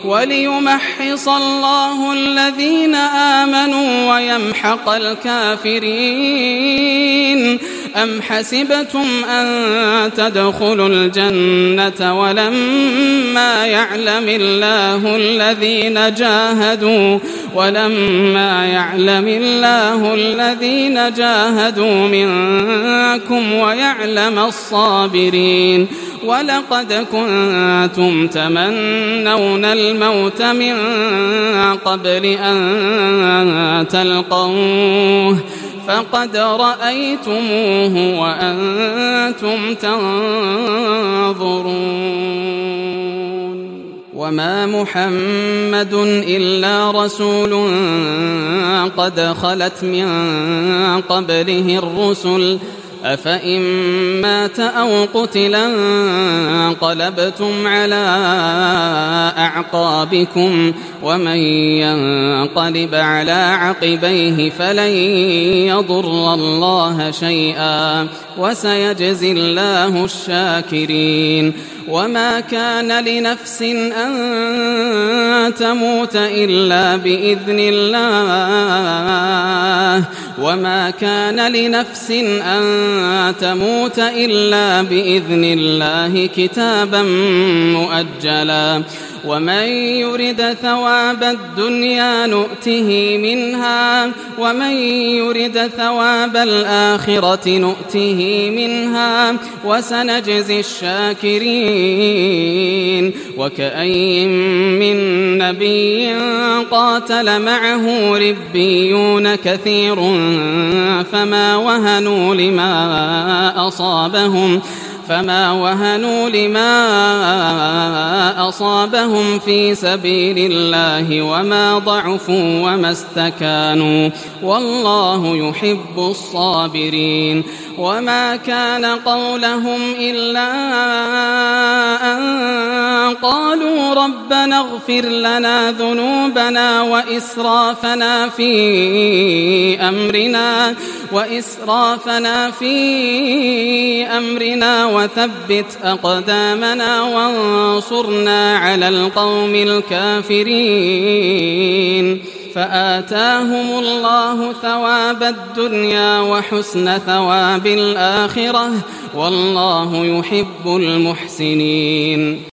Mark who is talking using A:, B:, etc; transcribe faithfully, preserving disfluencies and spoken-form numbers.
A: وليمحص الله الذين آمنوا ويمحق الكافرين. أم حسبتم أن تدخلوا الجنة ولما يعلم الله الذين جاهدوا ولما يعلم الله الذين جاهدوا منكم ويعلم الصابرين. ولقد كنتم تمنون الموت من قبل أن تلقوه فقد رأيتموه وأنتم تنظرون. وما محمد إلا رسول قد خلت من قبله الرسل أفإن مات أو قتلا انقلبتم على أعقابكم ومن ينقلب على عقبيه فلن يضر الله شيئا وسيجزي الله الشاكرين. وما كان لنفس أن تموت إلا بإذن الله وما كان لنفس أن تموت إلا بإذن الله كتابا مؤجلا. ومن يرد ثواب الدنيا نؤته منها ومن يرد ثواب الآخرة نؤته منها وسنجزي الشاكرين. وكأي من نبي قاتل معه ربيون كثير فما وهنوا لما أصابهم فما وهنوا لما أصابهم في سبيل الله وما ضعفوا وما استكانوا والله يحب الصابرين. وما كان قولهم إلا أن قالوا ربنا اغفر لنا ذنوبنا وإسرافنا في أمرنا وإسرافنا في أمرنا وثبت أقدامنا وانصرنا على القوم الكافرين. فآتاهم الله ثواب الدنيا وحسن ثواب الآخرة والله يحب المحسنين.